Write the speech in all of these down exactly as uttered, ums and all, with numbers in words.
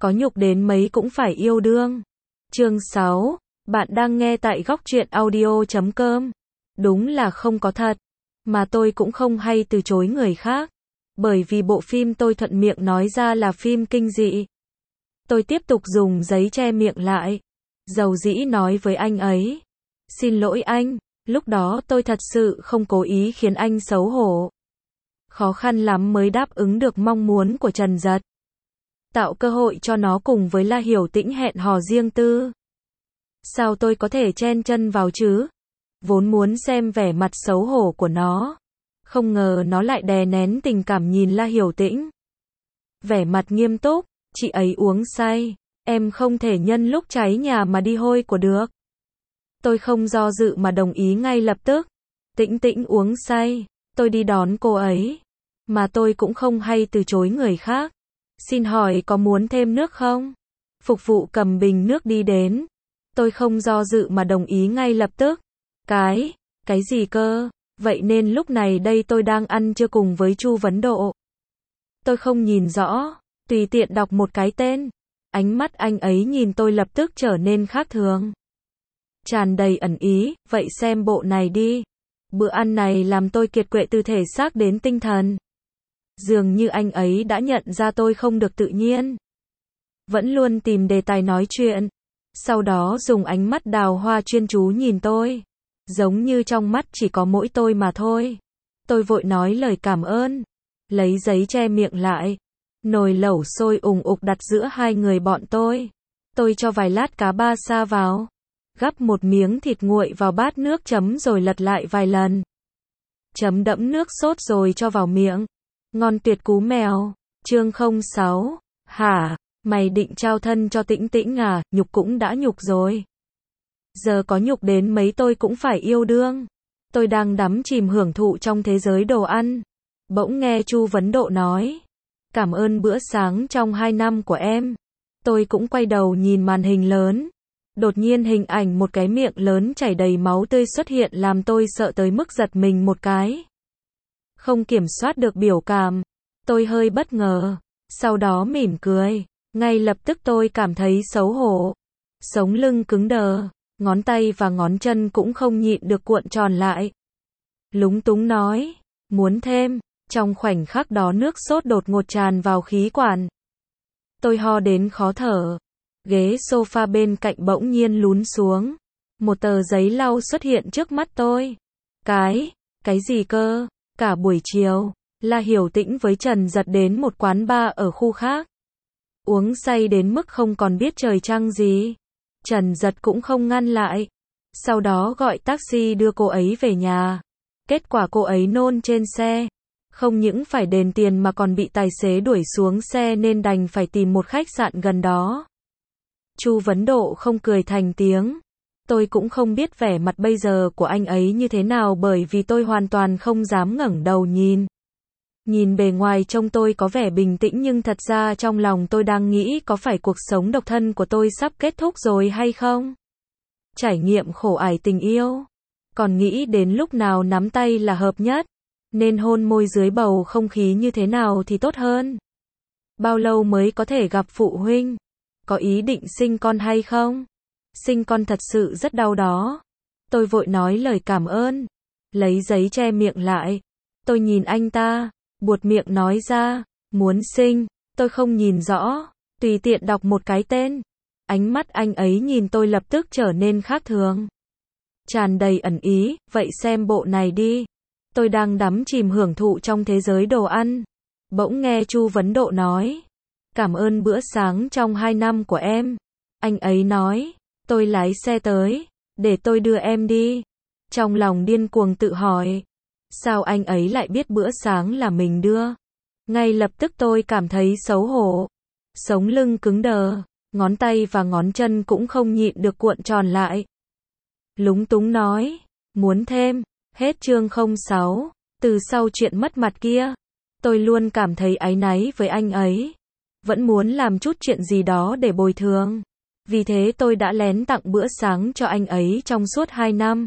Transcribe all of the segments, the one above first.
có nhục đến mấy cũng phải yêu đương. Chương sáu, bạn đang nghe tại góc truyện audio chấm com. Đúng là không có thật, mà tôi cũng không hay từ chối người khác, bởi vì bộ phim tôi thuận miệng nói ra là phim kinh dị. Tôi tiếp tục dùng giấy che miệng lại, dầu dĩ nói với anh ấy, xin lỗi anh, lúc đó tôi thật sự không cố ý khiến anh xấu hổ. Khó khăn lắm mới đáp ứng được mong muốn của Trần Dật, tạo cơ hội cho nó cùng với La Hiểu Tĩnh hẹn hò riêng tư. Sao tôi có thể chen chân vào chứ? Vốn muốn xem vẻ mặt xấu hổ của nó, không ngờ nó lại đè nén tình cảm nhìn La Hiểu Tĩnh. Vẻ mặt nghiêm túc, chị ấy uống say, em không thể nhân lúc cháy nhà mà đi hôi của được. Tôi không do dự mà đồng ý ngay lập tức. Tĩnh Tĩnh uống say, tôi đi đón cô ấy, mà tôi cũng không hay từ chối người khác. Xin hỏi có muốn thêm nước không? Phục vụ cầm bình nước đi đến. Tôi không do dự mà đồng ý ngay lập tức. Cái, cái gì cơ? Vậy nên lúc này đây tôi đang ăn trưa cùng với Chu Vấn Độ. Tôi không nhìn rõ, tùy tiện đọc một cái tên. Ánh mắt anh ấy nhìn tôi lập tức trở nên khác thường, tràn đầy ẩn ý. Vậy xem bộ này đi. Bữa ăn này làm tôi kiệt quệ từ thể xác đến tinh thần. Dường như anh ấy đã nhận ra tôi không được tự nhiên, vẫn luôn tìm đề tài nói chuyện. Sau đó dùng ánh mắt đào hoa chuyên chú nhìn tôi, giống như trong mắt chỉ có mỗi tôi mà thôi. Tôi vội nói lời cảm ơn, lấy giấy che miệng lại. Nồi lẩu sôi ùng ục đặt giữa hai người bọn tôi. Tôi cho vài lát cá ba sa vào, gắp một miếng thịt nguội vào bát nước chấm rồi lật lại vài lần. Chấm đẫm nước sốt rồi cho vào miệng. Ngon tuyệt cú mèo. Chương không sáu. Hả? Mày định trao thân cho Tĩnh Tĩnh à? Nhục cũng đã nhục rồi, giờ có nhục đến mấy tôi cũng phải yêu đương. Tôi đang đắm chìm hưởng thụ trong thế giới đồ ăn, bỗng nghe Chu Vấn Độ nói, cảm ơn bữa sáng trong hai năm của em. Tôi cũng quay đầu nhìn màn hình lớn. Đột nhiên hình ảnh một cái miệng lớn chảy đầy máu tươi xuất hiện làm tôi sợ tới mức giật mình một cái, không kiểm soát được biểu cảm. Tôi hơi bất ngờ, sau đó mỉm cười. Ngay lập tức tôi cảm thấy xấu hổ, sống lưng cứng đờ, ngón tay và ngón chân cũng không nhịn được cuộn tròn lại. Lúng túng nói, muốn thêm. Trong khoảnh khắc đó nước sốt đột ngột tràn vào khí quản. Tôi ho đến khó thở. Ghế sofa bên cạnh bỗng nhiên lún xuống. Một tờ giấy lau xuất hiện trước mắt tôi. Cái, cái gì cơ? Cả buổi chiều, La Hiểu Tĩnh với Trần Dật đến một quán bar ở khu khác. Uống say đến mức không còn biết trời trăng gì. Trần Dật cũng không ngăn lại. Sau đó gọi taxi đưa cô ấy về nhà. Kết quả cô ấy nôn trên xe. Không những phải đền tiền mà còn bị tài xế đuổi xuống xe nên đành phải tìm một khách sạn gần đó. Chu Vấn Độ không cười thành tiếng. Tôi cũng không biết vẻ mặt bây giờ của anh ấy như thế nào bởi vì tôi hoàn toàn không dám ngẩng đầu nhìn. Nhìn bề ngoài trông tôi có vẻ bình tĩnh nhưng thật ra trong lòng tôi đang nghĩ có phải cuộc sống độc thân của tôi sắp kết thúc rồi hay không? Trải nghiệm khổ ải tình yêu. Còn nghĩ đến lúc nào nắm tay là hợp nhất, nên hôn môi dưới bầu không khí như thế nào thì tốt hơn. Bao lâu mới có thể gặp phụ huynh? Có ý định sinh con hay không? Sinh con thật sự rất đau đó. Tôi vội nói lời cảm ơn, lấy giấy che miệng lại. Tôi nhìn anh ta, buột miệng nói ra, muốn sinh. Tôi không nhìn rõ, tùy tiện đọc một cái tên. Ánh mắt anh ấy nhìn tôi lập tức trở nên khác thường, tràn đầy ẩn ý. Vậy xem bộ này đi. Tôi đang đắm chìm hưởng thụ trong thế giới đồ ăn, bỗng nghe Chu Vấn Độ nói, cảm ơn bữa sáng trong hai năm của em. Anh ấy nói, tôi lái xe tới, để tôi đưa em đi. Trong lòng điên cuồng tự hỏi, sao anh ấy lại biết bữa sáng là mình đưa? Ngay lập tức tôi cảm thấy xấu hổ, sống lưng cứng đờ, ngón tay và ngón chân cũng không nhịn được cuộn tròn lại. Lúng túng nói, muốn thêm. Hết chương không sáu. Từ sau chuyện mất mặt kia, tôi luôn cảm thấy áy náy với anh ấy, vẫn muốn làm chút chuyện gì đó để bồi thường. Vì thế tôi đã lén tặng bữa sáng cho anh ấy trong suốt hai năm.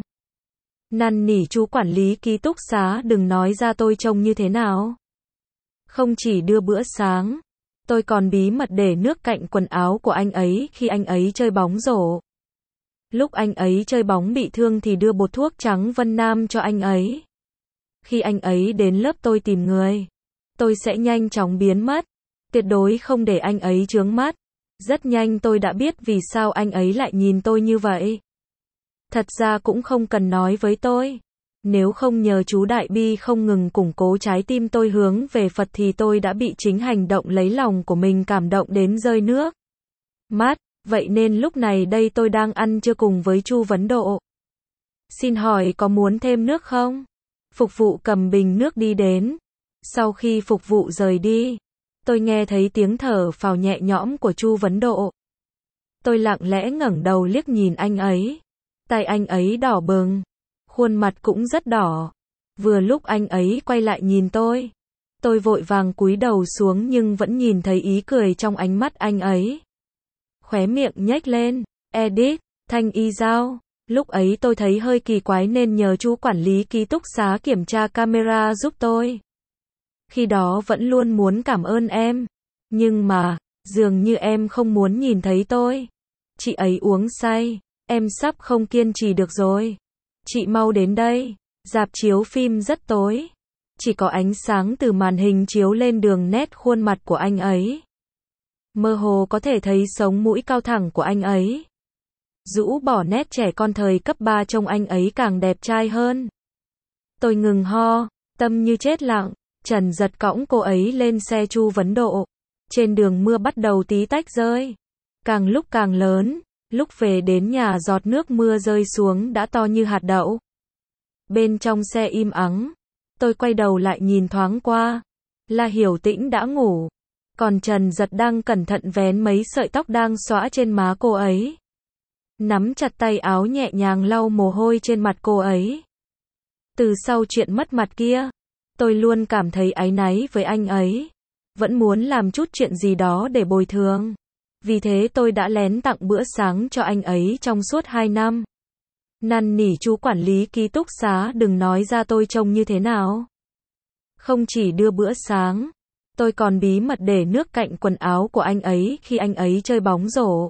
Năn nỉ chú quản lý ký túc xá đừng nói ra tôi trông như thế nào. Không chỉ đưa bữa sáng, Tôi còn bí mật để nước cạnh quần áo của anh ấy khi anh ấy chơi bóng rổ. Lúc anh ấy chơi bóng bị thương thì đưa bột thuốc trắng Vân Nam cho anh ấy. Khi anh ấy đến lớp tôi tìm người, tôi sẽ nhanh chóng biến mất. Tuyệt đối không để anh ấy chướng mắt. Rất nhanh tôi đã biết vì sao anh ấy lại nhìn tôi như vậy. Thật ra cũng không cần nói với tôi. Nếu không nhờ chú Đại Bi không ngừng củng cố trái tim tôi hướng về Phật thì tôi đã bị chính hành động lấy lòng của mình cảm động đến rơi nước mắt. Vậy nên lúc này đây tôi đang ăn trưa cùng với Chu Vấn Độ. Xin hỏi có muốn thêm nước không? Phục vụ cầm bình nước đi đến. Sau khi phục vụ rời đi, tôi nghe thấy tiếng thở phào nhẹ nhõm của Chu Vấn Độ. Tôi lặng lẽ ngẩng đầu liếc nhìn anh ấy. Tai anh ấy đỏ bừng, khuôn mặt cũng rất đỏ. Vừa lúc anh ấy quay lại nhìn tôi, tôi vội vàng cúi đầu xuống nhưng vẫn nhìn thấy ý cười trong ánh mắt anh ấy. Khóe miệng nhếch lên, edit, Thanh Y Giao. Lúc ấy tôi thấy hơi kỳ quái nên nhờ chú quản lý ký túc xá kiểm tra camera giúp tôi. Khi đó vẫn luôn muốn cảm ơn em. Nhưng mà, dường như em không muốn nhìn thấy tôi. Chị ấy uống say, em sắp không kiên trì được rồi. Chị mau đến đây, rạp chiếu phim rất tối. Chỉ có ánh sáng từ màn hình chiếu lên đường nét khuôn mặt của anh ấy. Mơ hồ có thể thấy sống mũi cao thẳng của anh ấy. Rũ bỏ nét trẻ con thời cấp ba trông anh ấy càng đẹp trai hơn. Tôi ngừng ho, tâm như chết lặng. Trần Giật cõng cô ấy lên xe Chu Vấn Độ. Trên đường mưa bắt đầu tí tách rơi. Càng lúc càng lớn, lúc về đến nhà giọt nước mưa rơi xuống đã to như hạt đậu. Bên trong xe im ắng, tôi quay đầu lại nhìn thoáng qua. La Hiểu Tĩnh đã ngủ. Còn Trần Giật đang cẩn thận vén mấy sợi tóc đang xõa trên má cô ấy. Nắm chặt tay áo nhẹ nhàng lau mồ hôi trên mặt cô ấy. Từ sau chuyện mất mặt kia, tôi luôn cảm thấy áy náy với anh ấy. Vẫn muốn làm chút chuyện gì đó để bồi thường. Vì thế tôi đã lén tặng bữa sáng cho anh ấy trong suốt hai năm. Năn nỉ chú quản lý ký túc xá đừng nói ra tôi trông như thế nào. Không chỉ đưa bữa sáng, tôi còn bí mật để nước cạnh quần áo của anh ấy khi anh ấy chơi bóng rổ.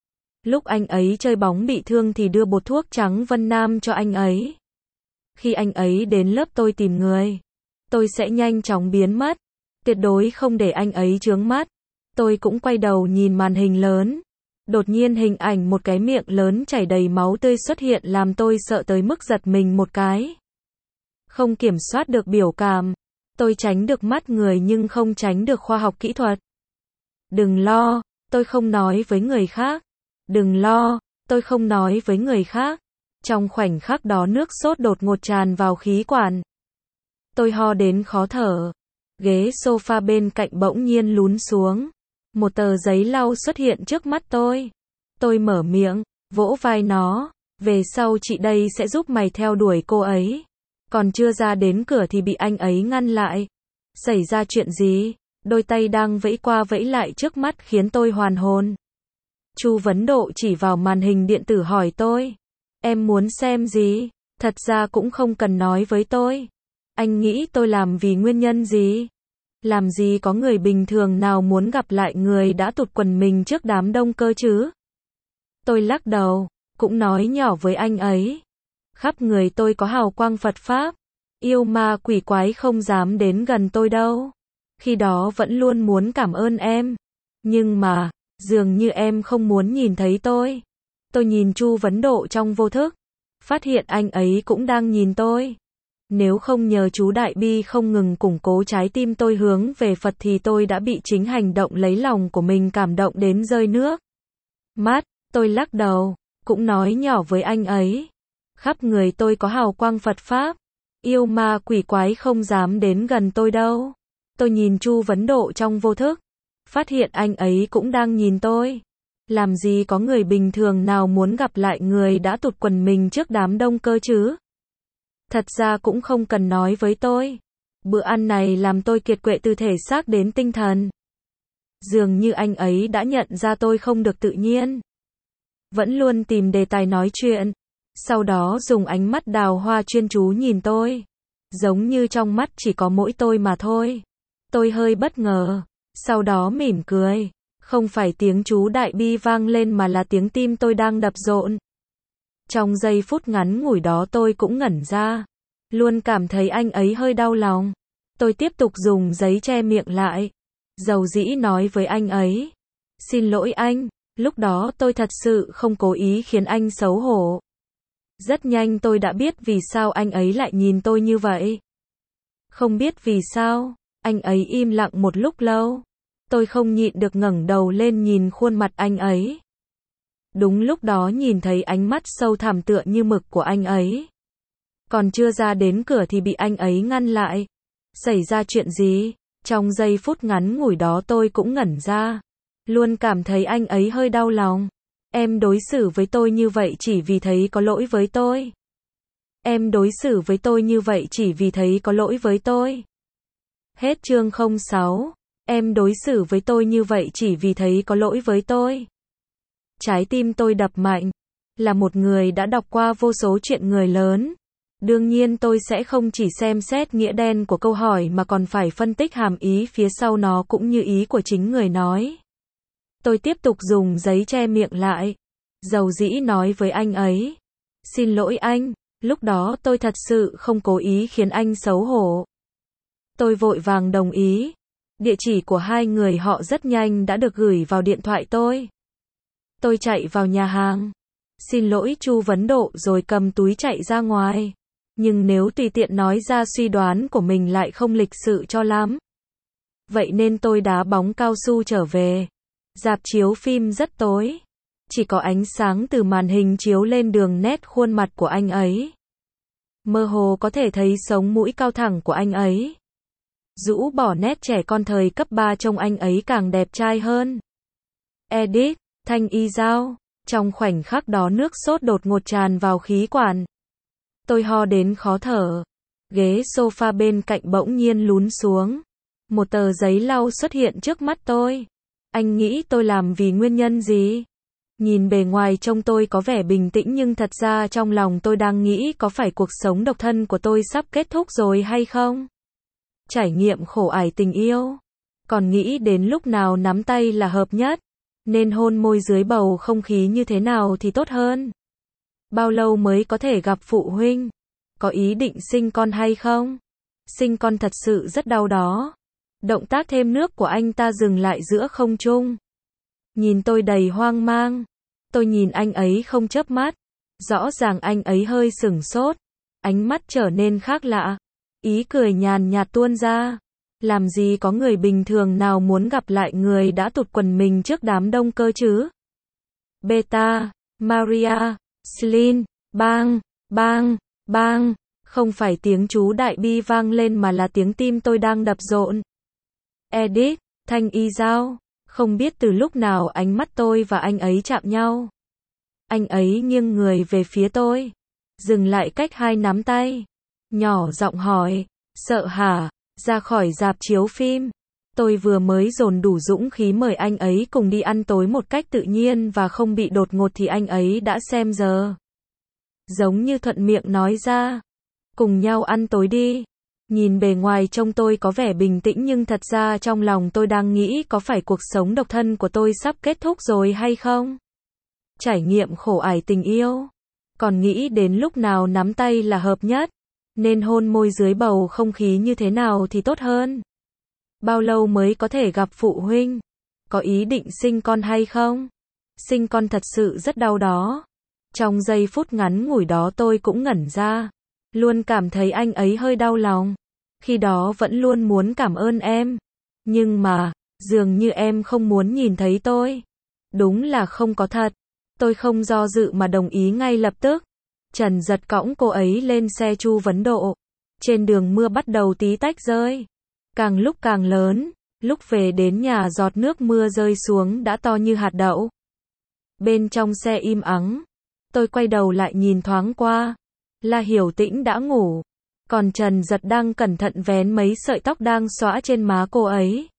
Lúc anh ấy chơi bóng bị thương thì đưa bột thuốc trắng Vân Nam cho anh ấy. Khi anh ấy đến lớp tôi tìm người, tôi sẽ nhanh chóng biến mất. Tuyệt đối không để anh ấy chướng mắt. Tôi cũng quay đầu nhìn màn hình lớn. Đột nhiên hình ảnh một cái miệng lớn chảy đầy máu tươi xuất hiện làm tôi sợ tới mức giật mình một cái. Không kiểm soát được biểu cảm. Tôi tránh được mắt người nhưng không tránh được khoa học kỹ thuật. Đừng lo, tôi không nói với người khác. Đừng lo, tôi không nói với người khác. Trong khoảnh khắc đó nước sốt đột ngột tràn vào khí quản. Tôi ho đến khó thở. Ghế sofa bên cạnh bỗng nhiên lún xuống. Một tờ giấy lau xuất hiện trước mắt tôi. Tôi mở miệng, vỗ vai nó. Về sau chị đây sẽ giúp mày theo đuổi cô ấy. Còn chưa ra đến cửa thì bị anh ấy ngăn lại. Xảy ra chuyện gì? Đôi tay đang vẫy qua vẫy lại trước mắt khiến tôi hoàn hồn. Chu Vấn Độ chỉ vào màn hình điện tử hỏi tôi. Em muốn xem gì? Thật ra cũng không cần nói với tôi. Anh nghĩ tôi làm vì nguyên nhân gì? Làm gì có người bình thường nào muốn gặp lại người đã tụt quần mình trước đám đông cơ chứ? Tôi lắc đầu, cũng nói nhỏ với anh ấy. Khắp người tôi có hào quang Phật Pháp. Yêu ma quỷ quái không dám đến gần tôi đâu. Khi đó vẫn luôn muốn cảm ơn em. Nhưng mà, dường như em không muốn nhìn thấy tôi. Tôi nhìn Chu Vấn Độ trong vô thức. Phát hiện anh ấy cũng đang nhìn tôi. Nếu không nhờ chú Đại Bi không ngừng củng cố trái tim tôi hướng về Phật thì tôi đã bị chính hành động lấy lòng của mình cảm động đến rơi nước mắt. Tôi lắc đầu, cũng nói nhỏ với anh ấy. Khắp người tôi có hào quang Phật Pháp. Yêu ma quỷ quái không dám đến gần tôi đâu. Tôi nhìn Chu Vấn Độ trong vô thức. Phát hiện anh ấy cũng đang nhìn tôi. Làm gì có người bình thường nào muốn gặp lại người đã tụt quần mình trước đám đông cơ chứ? Thật ra cũng không cần nói với tôi. Bữa ăn này làm tôi kiệt quệ từ thể xác đến tinh thần. Dường như anh ấy đã nhận ra tôi không được tự nhiên. Vẫn luôn tìm đề tài nói chuyện. Sau đó dùng ánh mắt đào hoa chuyên chú nhìn tôi. Giống như trong mắt chỉ có mỗi tôi mà thôi. Tôi hơi bất ngờ. Sau đó mỉm cười. Không phải tiếng chú đại bi vang lên mà là tiếng tim tôi đang đập rộn. Trong giây phút ngắn ngủi đó tôi cũng ngẩn ra. Luôn cảm thấy anh ấy hơi đau lòng. Tôi tiếp tục dùng giấy che miệng lại. Dầu dĩ nói với anh ấy. Xin lỗi anh, lúc đó tôi thật sự không cố ý khiến anh xấu hổ. Rất nhanh tôi đã biết vì sao anh ấy lại nhìn tôi như vậy. Không biết vì sao, anh ấy im lặng một lúc lâu. Tôi không nhịn được ngẩng đầu lên nhìn khuôn mặt anh ấy. Đúng lúc đó nhìn thấy ánh mắt sâu thẳm tựa như mực của anh ấy. Còn chưa ra đến cửa thì bị anh ấy ngăn lại. Xảy ra chuyện gì? Trong giây phút ngắn ngủi đó tôi cũng ngẩn ra. Luôn cảm thấy anh ấy hơi đau lòng. Em đối xử với tôi như vậy chỉ vì thấy có lỗi với tôi. Em đối xử với tôi như vậy chỉ vì thấy có lỗi với tôi. Hết chương không sáu. Em đối xử với tôi như vậy chỉ vì thấy có lỗi với tôi. Trái tim tôi đập mạnh. Là một người đã đọc qua vô số chuyện người lớn. Đương nhiên tôi sẽ không chỉ xem xét nghĩa đen của câu hỏi mà còn phải phân tích hàm ý phía sau nó cũng như ý của chính người nói. Tôi tiếp tục dùng giấy che miệng lại. Dầu dĩ nói với anh ấy. Xin lỗi anh, lúc đó tôi thật sự không cố ý khiến anh xấu hổ. Tôi vội vàng đồng ý. Địa chỉ của hai người họ rất nhanh đã được gửi vào điện thoại tôi. Tôi chạy vào nhà hàng. Xin lỗi Chu Vấn Độ rồi cầm túi chạy ra ngoài. Nhưng nếu tùy tiện nói ra suy đoán của mình lại không lịch sự cho lắm. Vậy nên tôi đá bóng cao su trở về. Rạp chiếu phim rất tối. Chỉ có ánh sáng từ màn hình chiếu lên đường nét khuôn mặt của anh ấy. Mơ hồ có thể thấy sống mũi cao thẳng của anh ấy. Rũ bỏ nét trẻ con thời cấp ba trông anh ấy càng đẹp trai hơn. Edit, Thanh Y Giao. Trong khoảnh khắc đó nước sốt đột ngột tràn vào khí quản. Tôi ho đến khó thở. Ghế sofa bên cạnh bỗng nhiên lún xuống. Một tờ giấy lau xuất hiện trước mắt tôi. Anh nghĩ tôi làm vì nguyên nhân gì? Nhìn bề ngoài trông tôi có vẻ bình tĩnh nhưng thật ra trong lòng tôi đang nghĩ có phải cuộc sống độc thân của tôi sắp kết thúc rồi hay không? Trải nghiệm khổ ải tình yêu. Còn nghĩ đến lúc nào nắm tay là hợp nhất. Nên hôn môi dưới bầu không khí như thế nào thì tốt hơn. Bao lâu mới có thể gặp phụ huynh? Có ý định sinh con hay không? Sinh con thật sự rất đau đó. Động tác thêm nước của anh ta dừng lại giữa không trung. Nhìn tôi đầy hoang mang. Tôi nhìn anh ấy không chớp mắt. Rõ ràng anh ấy hơi sửng sốt. Ánh mắt trở nên khác lạ. Ý cười nhàn nhạt tuôn ra. Làm gì có người bình thường nào muốn gặp lại người đã tụt quần mình trước đám đông cơ chứ? Beta, Maria, Celine, bang, bang, bang. Không phải tiếng chú đại bi vang lên mà là tiếng tim tôi đang đập rộn. Edit, Thanh Y Giao. Không biết từ lúc nào ánh mắt tôi và anh ấy chạm nhau. Anh ấy nghiêng người về phía tôi. Dừng lại cách hai nắm tay. Nhỏ giọng hỏi. Sợ hả? Ra khỏi rạp chiếu phim. Tôi vừa mới dồn đủ dũng khí mời anh ấy cùng đi ăn tối một cách tự nhiên và không bị đột ngột thì anh ấy đã xem giờ. Giống như thuận miệng nói ra. Cùng nhau ăn tối đi. Nhìn bề ngoài trông tôi có vẻ bình tĩnh nhưng thật ra trong lòng tôi đang nghĩ có phải cuộc sống độc thân của tôi sắp kết thúc rồi hay không? Trải nghiệm khổ ải tình yêu. Còn nghĩ đến lúc nào nắm tay là hợp nhất. Nên hôn môi dưới bầu không khí như thế nào thì tốt hơn. Bao lâu mới có thể gặp phụ huynh? Có ý định sinh con hay không? Sinh con thật sự rất đau đó. Trong giây phút ngắn ngủi đó tôi cũng ngẩn ra. Luôn cảm thấy anh ấy hơi đau lòng. Khi đó vẫn luôn muốn cảm ơn em. Nhưng mà, dường như em không muốn nhìn thấy tôi. Đúng là không có thật. Tôi không do dự mà đồng ý ngay lập tức. Trần giật cõng cô ấy lên xe Chu Vấn Độ. Trên đường mưa bắt đầu tí tách rơi. Càng lúc càng lớn. Lúc về đến nhà giọt nước mưa rơi xuống đã to như hạt đậu. Bên trong xe im ắng. Tôi quay đầu lại nhìn thoáng qua. La Hiểu Tĩnh đã ngủ. Còn Trần Giật đang cẩn thận vén mấy sợi tóc đang xõa trên má cô ấy.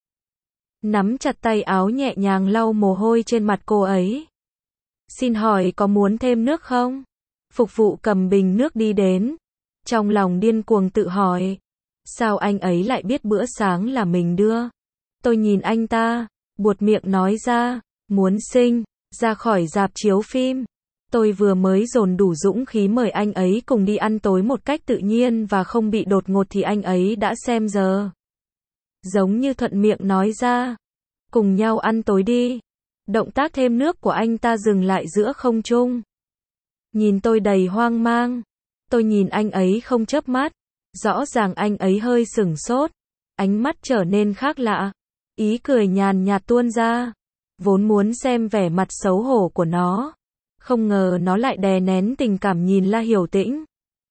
Nắm chặt tay áo nhẹ nhàng lau mồ hôi trên mặt cô ấy. Xin hỏi có muốn thêm nước không? Phục vụ cầm bình nước đi đến. Trong lòng điên cuồng tự hỏi. Sao anh ấy lại biết bữa sáng là mình đưa? Tôi nhìn anh ta, buột miệng nói ra, muốn xin, ra khỏi rạp chiếu phim. Tôi vừa mới dồn đủ dũng khí mời anh ấy cùng đi ăn tối một cách tự nhiên và không bị đột ngột thì anh ấy đã xem giờ. Giống như thuận miệng nói ra, cùng nhau ăn tối đi. Động tác thêm nước của anh ta dừng lại giữa không trung. Nhìn tôi đầy hoang mang. Tôi nhìn anh ấy không chớp mắt. Rõ ràng anh ấy hơi sửng sốt. Ánh mắt trở nên khác lạ. Ý cười nhàn nhạt tuôn ra. Vốn muốn xem vẻ mặt xấu hổ của nó. Không ngờ nó lại đè nén tình cảm nhìn La Hiểu Tĩnh.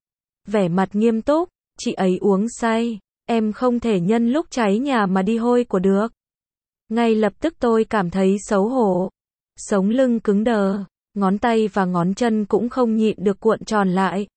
Vẻ mặt nghiêm túc, chị ấy uống say. Em không thể nhân lúc cháy nhà mà đi hôi của được. Ngay lập tức tôi cảm thấy xấu hổ. Sống lưng cứng đờ. Ngón tay và ngón chân cũng không nhịn được cuộn tròn lại.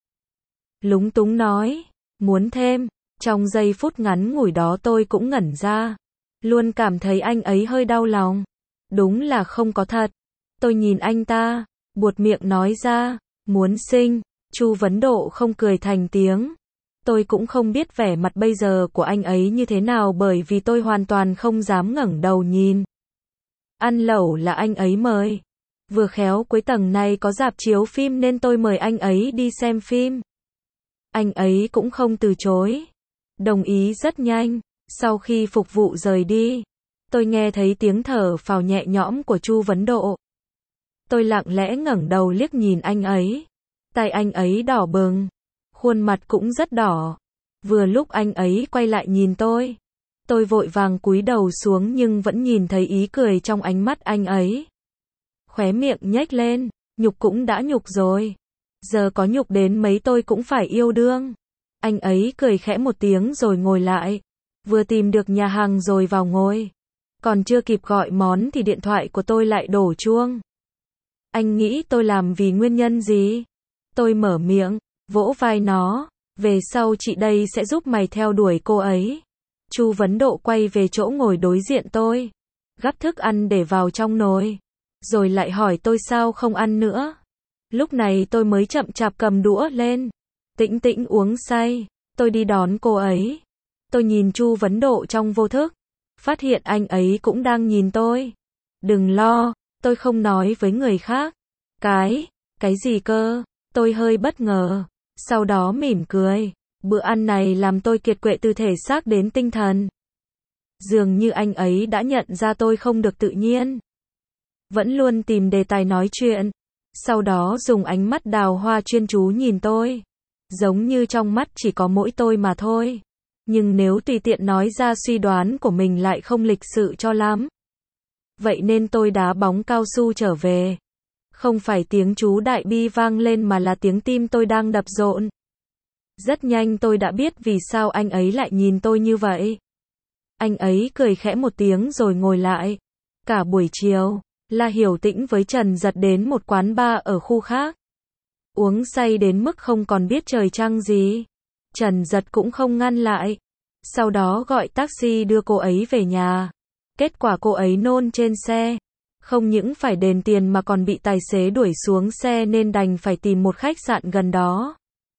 Lúng túng nói, muốn thêm. Trong giây phút ngắn ngủi đó tôi cũng ngẩn ra. Luôn cảm thấy anh ấy hơi đau lòng. Đúng là không có thật. Tôi nhìn anh ta, buột miệng nói ra, muốn sinh. Chu Vấn Độ không cười thành tiếng. Tôi cũng không biết vẻ mặt bây giờ của anh ấy như thế nào bởi vì tôi hoàn toàn không dám ngẩng đầu nhìn. Ăn lẩu là anh ấy mời. Vừa khéo cuối tầng này có rạp chiếu phim nên tôi mời anh ấy đi xem phim. Anh ấy cũng không từ chối. Đồng ý rất nhanh. Sau khi phục vụ rời đi, tôi nghe thấy tiếng thở phào nhẹ nhõm của Chu Vấn Độ. Tôi lặng lẽ ngẩng đầu liếc nhìn anh ấy. Tai anh ấy đỏ bừng. Khuôn mặt cũng rất đỏ. Vừa lúc anh ấy quay lại nhìn tôi. Tôi vội vàng cúi đầu xuống nhưng vẫn nhìn thấy ý cười trong ánh mắt anh ấy. Khóe miệng nhếch lên, nhục cũng đã nhục rồi. Giờ có nhục đến mấy tôi cũng phải yêu đương. Anh ấy cười khẽ một tiếng rồi ngồi lại. Vừa tìm được nhà hàng rồi vào ngồi. Còn chưa kịp gọi món thì điện thoại của tôi lại đổ chuông. Anh nghĩ tôi làm vì nguyên nhân gì? Tôi mở miệng, vỗ vai nó. Về sau chị đây sẽ giúp mày theo đuổi cô ấy. Chu Vấn Độ quay về chỗ ngồi đối diện tôi. Gắp thức ăn để vào trong nồi. Rồi lại hỏi tôi sao không ăn nữa. Lúc này tôi mới chậm chạp cầm đũa lên. Tĩnh Tĩnh uống say. Tôi đi đón cô ấy. Tôi nhìn Chu Vấn Độ trong vô thức. Phát hiện anh ấy cũng đang nhìn tôi. Đừng lo, tôi không nói với người khác. Cái, cái gì cơ? Tôi hơi bất ngờ. Sau đó mỉm cười. Bữa ăn này làm tôi kiệt quệ từ thể xác đến tinh thần. Dường như anh ấy đã nhận ra tôi không được tự nhiên. Vẫn luôn tìm đề tài nói chuyện. Sau đó dùng ánh mắt đào hoa chuyên chú nhìn tôi. Giống như trong mắt chỉ có mỗi tôi mà thôi. Nhưng nếu tùy tiện nói ra suy đoán của mình lại không lịch sự cho lắm. Vậy nên tôi đá bóng cao su trở về. Không phải tiếng chú đại bi vang lên mà là tiếng tim tôi đang đập rộn. Rất nhanh tôi đã biết vì sao anh ấy lại nhìn tôi như vậy. Anh ấy cười khẽ một tiếng rồi ngồi lại. Cả buổi chiều, La Hiểu Tĩnh với Trần Giật đến một quán bar ở khu khác. Uống say đến mức không còn biết trời trăng gì. Trần Giật cũng không ngăn lại. Sau đó gọi taxi đưa cô ấy về nhà. Kết quả cô ấy nôn trên xe. Không những phải đền tiền mà còn bị tài xế đuổi xuống xe nên đành phải tìm một khách sạn gần đó.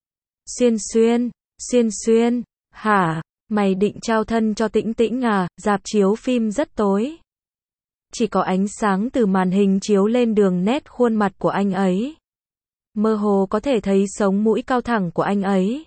Xuyên Xuyên, Xuyên Xuyên, hả, mày định trao thân cho Tĩnh Tĩnh à? Rạp chiếu phim rất tối. Chỉ có ánh sáng từ màn hình chiếu lên đường nét khuôn mặt của anh ấy. Mơ hồ có thể thấy sống mũi cao thẳng của anh ấy.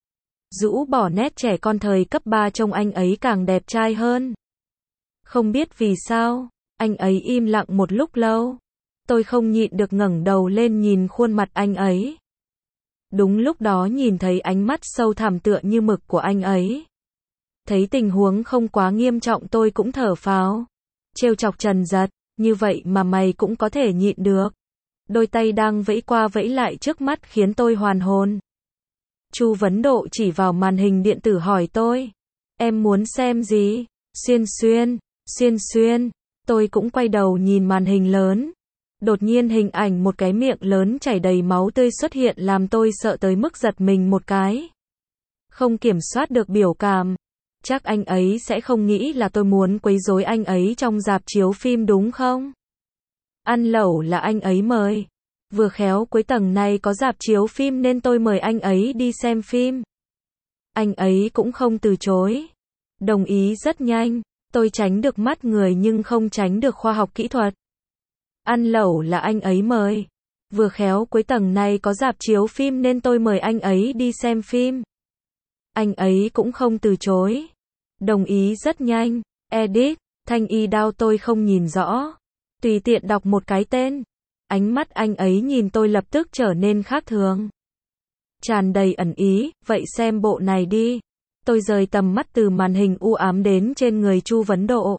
Rũ bỏ nét trẻ con thời cấp ba trông anh ấy càng đẹp trai hơn. Không biết vì sao, anh ấy im lặng một lúc lâu. Tôi không nhịn được ngẩng đầu lên nhìn khuôn mặt anh ấy. Đúng lúc đó nhìn thấy ánh mắt sâu thẳm tựa như mực của anh ấy. Thấy tình huống không quá nghiêm trọng tôi cũng thở phào. Trêu chọc Trần Giật, như vậy mà mày cũng có thể nhịn được. Đôi tay đang vẫy qua vẫy lại trước mắt khiến tôi hoàn hồn. Chu Vấn Độ chỉ vào màn hình điện tử hỏi tôi. Em muốn xem gì? Xuyên Xuyên, Xuyên Xuyên. Tôi cũng quay đầu nhìn màn hình lớn. Đột nhiên hình ảnh một cái miệng lớn chảy đầy máu tươi xuất hiện làm tôi sợ tới mức giật mình một cái. Không kiểm soát được biểu cảm. Chắc anh ấy sẽ không nghĩ là tôi muốn quấy rối anh ấy trong rạp chiếu phim đúng không? Ăn lẩu là anh ấy mời. Vừa khéo cuối tầng này có rạp chiếu phim nên tôi mời anh ấy đi xem phim. Anh ấy cũng không từ chối. Đồng ý rất nhanh. Tôi tránh được mắt người nhưng không tránh được khoa học kỹ thuật. Ăn lẩu là anh ấy mời. Vừa khéo cuối tầng này có rạp chiếu phim nên tôi mời anh ấy đi xem phim. Anh ấy cũng không từ chối. Đồng ý rất nhanh. Edit, thanh y đao tôi không nhìn rõ. Tùy tiện đọc một cái tên. Ánh mắt anh ấy nhìn tôi lập tức trở nên khác thường. Tràn đầy ẩn ý, vậy xem bộ này đi. Tôi rời tầm mắt từ màn hình u ám đến trên người Chu Vấn Độ.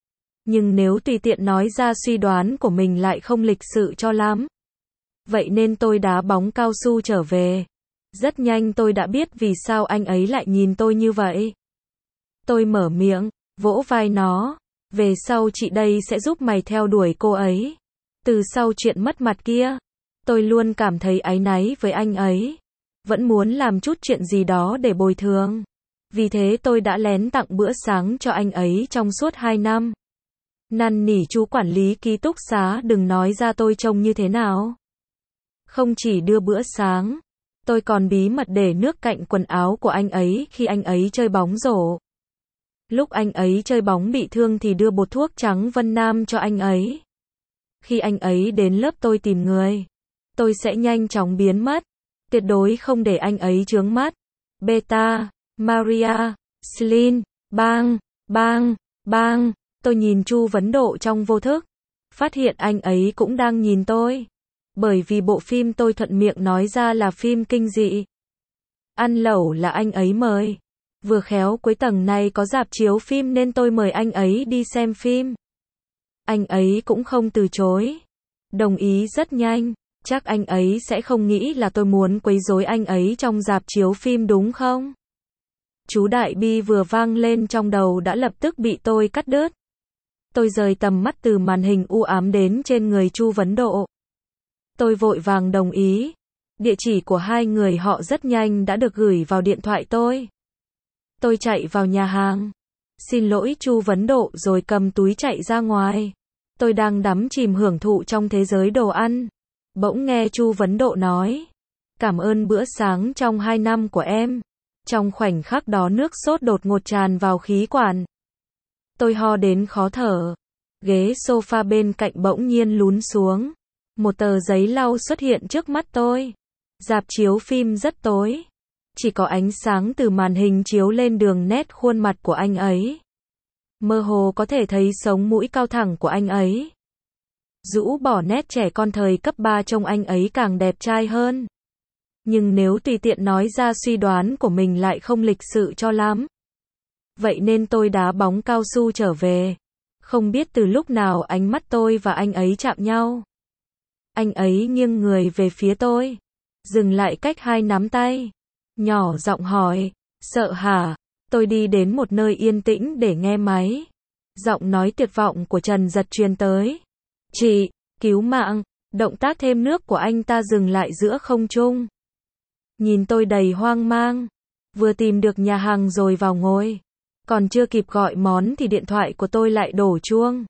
Nhưng nếu tùy tiện nói ra suy đoán của mình lại không lịch sự cho lắm. Vậy nên tôi đá bóng cao su trở về. Rất nhanh tôi đã biết vì sao anh ấy lại nhìn tôi như vậy. Tôi mở miệng, vỗ vai nó. Về sau chị đây sẽ giúp mày theo đuổi cô ấy. Từ sau chuyện mất mặt kia, tôi luôn cảm thấy áy náy với anh ấy. Vẫn muốn làm chút chuyện gì đó để bồi thường. Vì thế tôi đã lén tặng bữa sáng cho anh ấy trong suốt hai năm. Năn nỉ chú quản lý ký túc xá đừng nói ra tôi trông như thế nào. Không chỉ đưa bữa sáng, tôi còn bí mật để nước cạnh quần áo của anh ấy khi anh ấy chơi bóng rổ. Lúc anh ấy chơi bóng bị thương thì đưa bột thuốc trắng Vân Nam cho anh ấy. Khi anh ấy đến lớp tôi tìm người, tôi sẽ nhanh chóng biến mất. Tuyệt đối không để anh ấy chướng mắt. Beta, Maria, Celine, bang, bang, bang. Tôi nhìn Chu Vấn Độ trong vô thức. Phát hiện anh ấy cũng đang nhìn tôi. Bởi vì bộ phim tôi thuận miệng nói ra là phim kinh dị. Ăn lẩu là anh ấy mời. Vừa khéo cuối tầng này có rạp chiếu phim nên tôi mời anh ấy đi xem phim. Anh ấy cũng không từ chối. Đồng ý rất nhanh. Chắc anh ấy sẽ không nghĩ là tôi muốn quấy rối anh ấy trong rạp chiếu phim đúng không? Chú Đại Bi vừa vang lên trong đầu đã lập tức bị tôi cắt đứt. Tôi rời tầm mắt từ màn hình u ám đến trên người Chu Vấn Độ. Tôi vội vàng đồng ý. Địa chỉ của hai người họ rất nhanh đã được gửi vào điện thoại tôi. Tôi chạy vào nhà hàng. Xin lỗi Chu Vấn Độ rồi cầm túi chạy ra ngoài. Tôi đang đắm chìm hưởng thụ trong thế giới đồ ăn. Bỗng nghe Chu Vấn Độ nói. Cảm ơn bữa sáng trong hai năm của em. Trong khoảnh khắc đó nước sốt đột ngột tràn vào khí quản. Tôi ho đến khó thở. Ghế sofa bên cạnh bỗng nhiên lún xuống. Một tờ giấy lau xuất hiện trước mắt tôi. Rạp chiếu phim rất tối. Chỉ có ánh sáng từ màn hình chiếu lên đường nét khuôn mặt của anh ấy. Mơ hồ có thể thấy sống mũi cao thẳng của anh ấy. Rũ bỏ nét trẻ con thời cấp ba trông anh ấy càng đẹp trai hơn. Nhưng nếu tùy tiện nói ra suy đoán của mình lại không lịch sự cho lắm. Vậy nên tôi đá bóng cao su trở về. Không biết từ lúc nào ánh mắt tôi và anh ấy chạm nhau. Anh ấy nghiêng người về phía tôi. Dừng lại cách hai nắm tay. Nhỏ giọng hỏi. Sợ hả? Tôi đi đến một nơi yên tĩnh để nghe máy. Giọng nói tuyệt vọng của Trần Giật truyền tới. Chị, cứu mạng. Động tác thêm nước của anh ta dừng lại giữa không trung. Nhìn tôi đầy hoang mang. Vừa tìm được nhà hàng rồi vào ngồi. Còn chưa kịp gọi món thì điện thoại của tôi lại đổ chuông.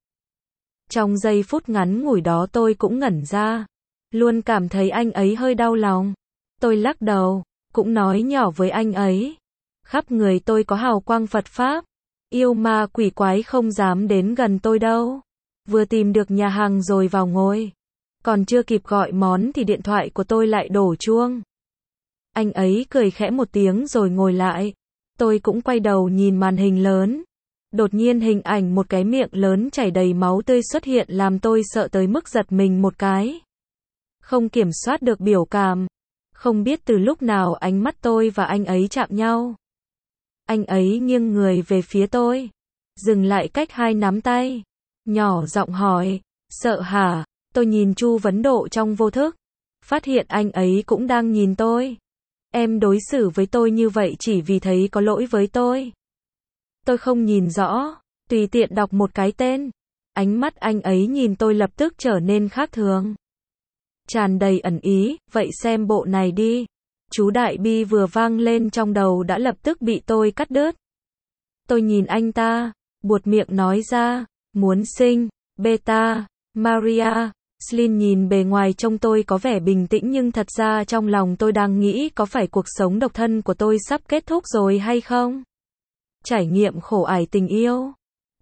Trong giây phút ngắn ngủi đó tôi cũng ngẩn ra. Luôn cảm thấy anh ấy hơi đau lòng. Tôi lắc đầu, cũng nói nhỏ với anh ấy. Khắp người tôi có hào quang Phật Pháp. Yêu ma quỷ quái không dám đến gần tôi đâu. Vừa tìm được nhà hàng rồi vào ngồi. Còn chưa kịp gọi món thì điện thoại của tôi lại đổ chuông. Anh ấy cười khẽ một tiếng rồi ngồi lại. Tôi cũng quay đầu nhìn màn hình lớn. Đột nhiên hình ảnh một cái miệng lớn chảy đầy máu tươi xuất hiện làm tôi sợ tới mức giật mình một cái. Không kiểm soát được biểu cảm. Không biết từ lúc nào ánh mắt tôi và anh ấy chạm nhau. Anh ấy nghiêng người về phía tôi. Dừng lại cách hai nắm tay. Nhỏ giọng hỏi. Sợ hả? Tôi nhìn Chu Vấn Độ trong vô thức. Phát hiện anh ấy cũng đang nhìn tôi. Em đối xử với tôi như vậy chỉ vì thấy có lỗi với tôi. Tôi không nhìn rõ. Tùy tiện đọc một cái tên. Ánh mắt anh ấy nhìn tôi lập tức trở nên khác thường. Tràn đầy ẩn ý. Vậy xem bộ này đi. Chú Đại Bi vừa vang lên trong đầu đã lập tức bị tôi cắt đứt. Tôi nhìn anh ta. Buột miệng nói ra. Muốn sinh. Beta. Maria. Celine nhìn bề ngoài trông tôi có vẻ bình tĩnh nhưng thật ra trong lòng tôi đang nghĩ có phải cuộc sống độc thân của tôi sắp kết thúc rồi hay không? Trải nghiệm khổ ải tình yêu.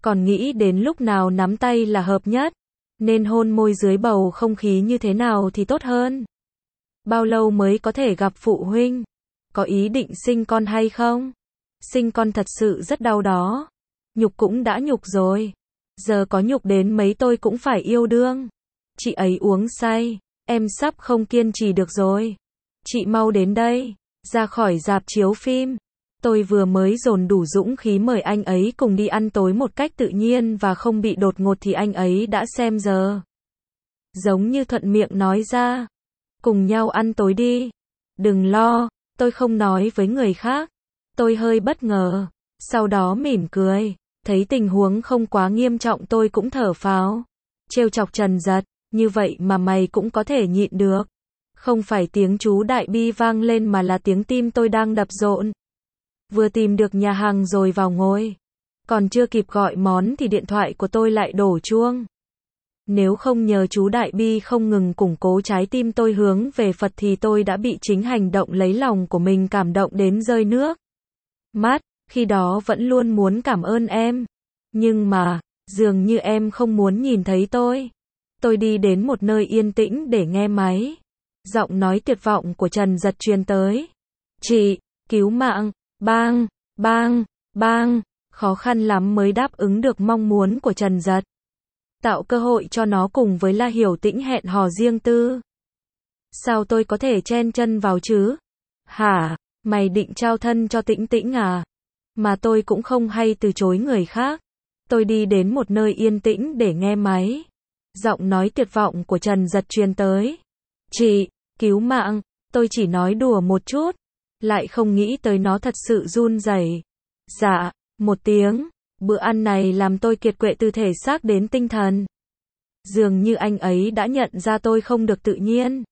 còn nghĩ đến lúc nào nắm tay là hợp nhất, nên hôn môi dưới bầu không khí như thế nào thì tốt hơn. Bao lâu mới có thể gặp phụ huynh? Có ý định sinh con hay không? Sinh con thật sự rất đau đó. Nhục cũng đã nhục rồi. Giờ có nhục đến mấy tôi cũng phải yêu đương. Chị ấy uống say. Em sắp không kiên trì được rồi. Chị mau đến đây. Ra khỏi rạp chiếu phim. Tôi vừa mới dồn đủ dũng khí mời anh ấy cùng đi ăn tối một cách tự nhiên và không bị đột ngột thì anh ấy đã xem giờ. Giống như thuận miệng nói ra. Cùng nhau ăn tối đi. Đừng lo, tôi không nói với người khác. Tôi hơi bất ngờ. Sau đó mỉm cười. Thấy tình huống không quá nghiêm trọng tôi cũng thở phào. Trêu chọc Trần Dật, như vậy mà mày cũng có thể nhịn được. Không phải tiếng chú Đại Bi vang lên mà là tiếng tim tôi đang đập rộn. Vừa tìm được nhà hàng rồi vào ngồi. Còn chưa kịp gọi món thì điện thoại của tôi lại đổ chuông. Nếu không nhờ chú Đại Bi không ngừng củng cố trái tim tôi hướng về Phật thì tôi đã bị chính hành động lấy lòng của mình cảm động đến rơi nước mắt. Khi đó vẫn luôn muốn cảm ơn em. Nhưng mà, dường như em không muốn nhìn thấy tôi. Tôi đi đến một nơi yên tĩnh để nghe máy. Giọng nói tuyệt vọng của Trần Dật truyền tới. Chị, cứu mạng, bang, bang, bang. Khó khăn lắm mới đáp ứng được mong muốn của Trần Dật. Tạo cơ hội cho nó cùng với La Hiểu Tĩnh hẹn hò riêng tư. Sao tôi có thể chen chân vào chứ? Hả, mày định trao thân cho Tĩnh Tĩnh à? Mà tôi cũng không hay từ chối người khác. Tôi đi đến một nơi yên tĩnh để nghe máy. Giọng nói tuyệt vọng của Trần Dật truyền tới. Chị, cứu mạng, tôi chỉ nói đùa một chút. Lại không nghĩ tới nó thật sự run rẩy. Dạ, một tiếng. Bữa ăn này làm tôi kiệt quệ từ thể xác đến tinh thần. Dường như anh ấy đã nhận ra tôi không được tự nhiên.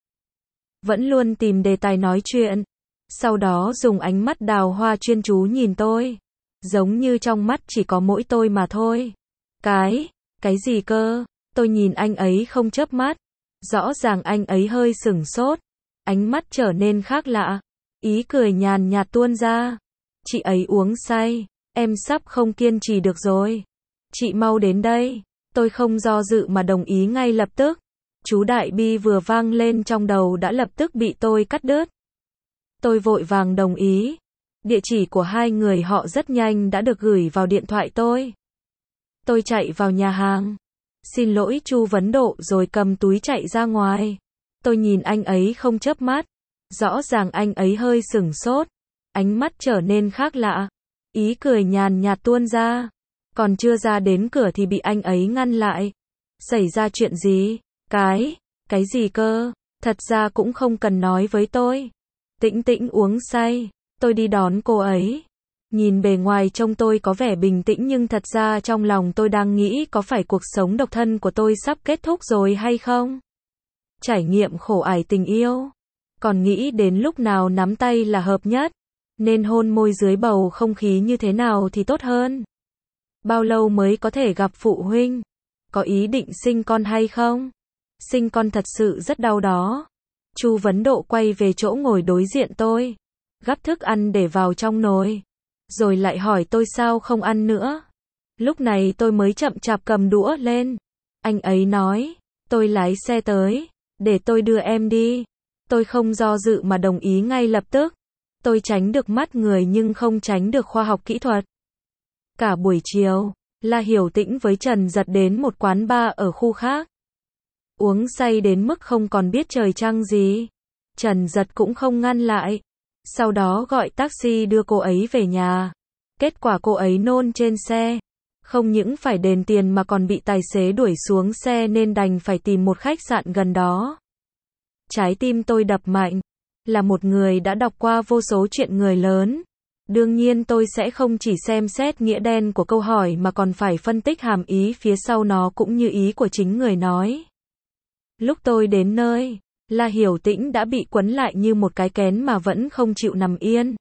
Vẫn luôn tìm đề tài nói chuyện. Sau đó dùng ánh mắt đào hoa chuyên chú nhìn tôi. Giống như trong mắt chỉ có mỗi tôi mà thôi. Cái, cái gì cơ? Tôi nhìn anh ấy không chớp mắt. Rõ ràng anh ấy hơi sửng sốt. Ánh mắt trở nên khác lạ. Ý cười nhàn nhạt tuôn ra. Chị ấy uống say. Em sắp không kiên trì được rồi. Chị mau đến đây. Tôi không do dự mà đồng ý ngay lập tức. Chú Đại Bi vừa vang lên trong đầu đã lập tức bị tôi cắt đứt. Tôi vội vàng đồng ý. Địa chỉ của hai người họ rất nhanh đã được gửi vào điện thoại tôi. Tôi chạy vào nhà hàng. Xin lỗi Chu Vấn Độ rồi cầm túi chạy ra ngoài. Tôi nhìn anh ấy không chớp mắt. Rõ ràng anh ấy hơi sửng sốt. Ánh mắt trở nên khác lạ. Ý cười nhàn nhạt tuôn ra. Còn chưa ra đến cửa thì bị anh ấy ngăn lại. Xảy ra chuyện gì? Cái, cái gì cơ? Thật ra cũng không cần nói với tôi. Tĩnh Tĩnh uống say. Tôi đi đón cô ấy. Nhìn bề ngoài trông tôi có vẻ bình tĩnh nhưng thật ra trong lòng tôi đang nghĩ có phải cuộc sống độc thân của tôi sắp kết thúc rồi hay không? Trải nghiệm khổ ải tình yêu. Còn nghĩ đến lúc nào nắm tay là hợp nhất. Nên hôn môi dưới bầu không khí như thế nào thì tốt hơn. Bao lâu mới có thể gặp phụ huynh? Có ý định sinh con hay không? Sinh con thật sự rất đau đó. Chu Vấn Độ quay về chỗ ngồi đối diện tôi. Gắp thức ăn để vào trong nồi. Rồi lại hỏi tôi sao không ăn nữa. Lúc này tôi mới chậm chạp cầm đũa lên. Anh ấy nói, tôi lái xe tới. Để tôi đưa em đi. Tôi không do dự mà đồng ý ngay lập tức. Tôi tránh được mắt người nhưng không tránh được khoa học kỹ thuật. Cả buổi chiều, La Hiểu Tĩnh với Trần Dật đến một quán bar ở khu khác. Uống say đến mức không còn biết trời trăng gì. Trần Dật cũng không ngăn lại. Sau đó gọi taxi đưa cô ấy về nhà. Kết quả cô ấy nôn trên xe. Không những phải đền tiền mà còn bị tài xế đuổi xuống xe nên đành phải tìm một khách sạn gần đó. Trái tim tôi đập mạnh. Là một người đã đọc qua vô số chuyện người lớn. Đương nhiên tôi sẽ không chỉ xem xét nghĩa đen của câu hỏi mà còn phải phân tích hàm ý phía sau nó cũng như ý của chính người nói. Lúc tôi đến nơi, La Hiểu Tĩnh đã bị quấn lại như một cái kén mà vẫn không chịu nằm yên.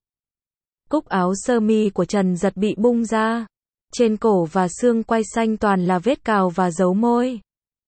Cúc áo sơ mi của Trần Dật bị bung ra. Trên cổ và xương quai xanh toàn là vết cào và dấu môi.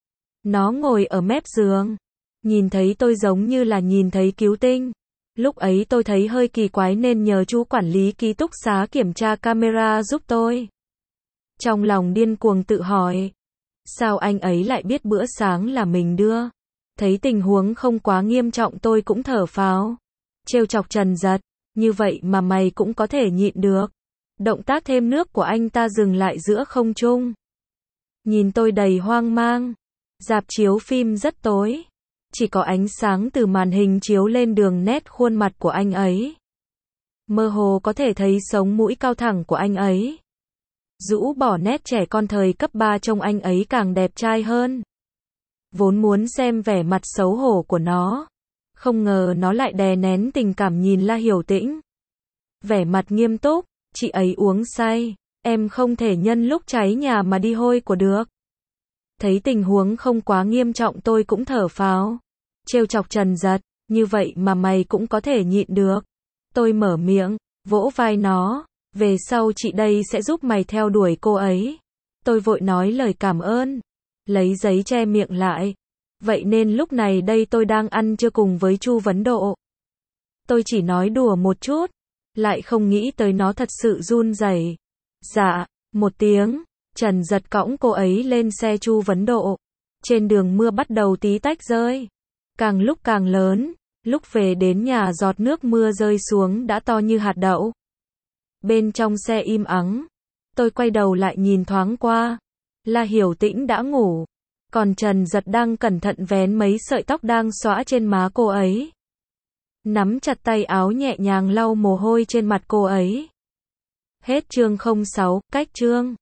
Nó ngồi ở mép giường. Nhìn thấy tôi giống như là nhìn thấy cứu tinh. Lúc ấy tôi thấy hơi kỳ quái nên nhờ chú quản lý ký túc xá kiểm tra camera giúp tôi. Trong lòng điên cuồng tự hỏi. Sao anh ấy lại biết bữa sáng là mình đưa? Thấy tình huống không quá nghiêm trọng tôi cũng thở phào. Trêu chọc Trần Giật, như vậy mà mày cũng có thể nhịn được. Động tác thêm nước của anh ta dừng lại giữa không trung. Nhìn tôi đầy hoang mang. Rạp chiếu phim rất tối. Chỉ có ánh sáng từ màn hình chiếu lên đường nét khuôn mặt của anh ấy. Mơ hồ có thể thấy sống mũi cao thẳng của anh ấy. Rũ bỏ nét trẻ con thời cấp ba trông anh ấy càng đẹp trai hơn. Vốn muốn xem vẻ mặt xấu hổ của nó. Không ngờ nó lại đè nén tình cảm nhìn La Hiểu Tĩnh. Vẻ mặt nghiêm túc, chị ấy uống say. Em không thể nhân lúc cháy nhà mà đi hôi của được. Thấy tình huống không quá nghiêm trọng tôi cũng thở phào. Trêu chọc Trần Giật, như vậy mà mày cũng có thể nhịn được. Tôi mở miệng, vỗ vai nó. Về sau chị đây sẽ giúp mày theo đuổi cô ấy. Tôi vội nói lời cảm ơn. Lấy giấy che miệng lại. Vậy nên lúc này đây tôi đang ăn trưa cùng với Chu Vấn Độ. Tôi chỉ nói đùa một chút. Lại không nghĩ tới nó thật sự run rẩy. Dạ, một tiếng. Trần Giật cõng cô ấy lên xe Chu Vấn Độ. Trên đường mưa bắt đầu tí tách rơi. Càng lúc càng lớn. Lúc về đến nhà giọt nước mưa rơi xuống đã to như hạt đậu. Bên trong xe im ắng. Tôi quay đầu lại nhìn thoáng qua. La Hiểu Tĩnh đã ngủ. Còn Trần Giật đang cẩn thận vén mấy sợi tóc đang xõa trên má cô ấy. Nắm chặt tay áo nhẹ nhàng lau mồ hôi trên mặt cô ấy. Hết chương không sáu, cách chương.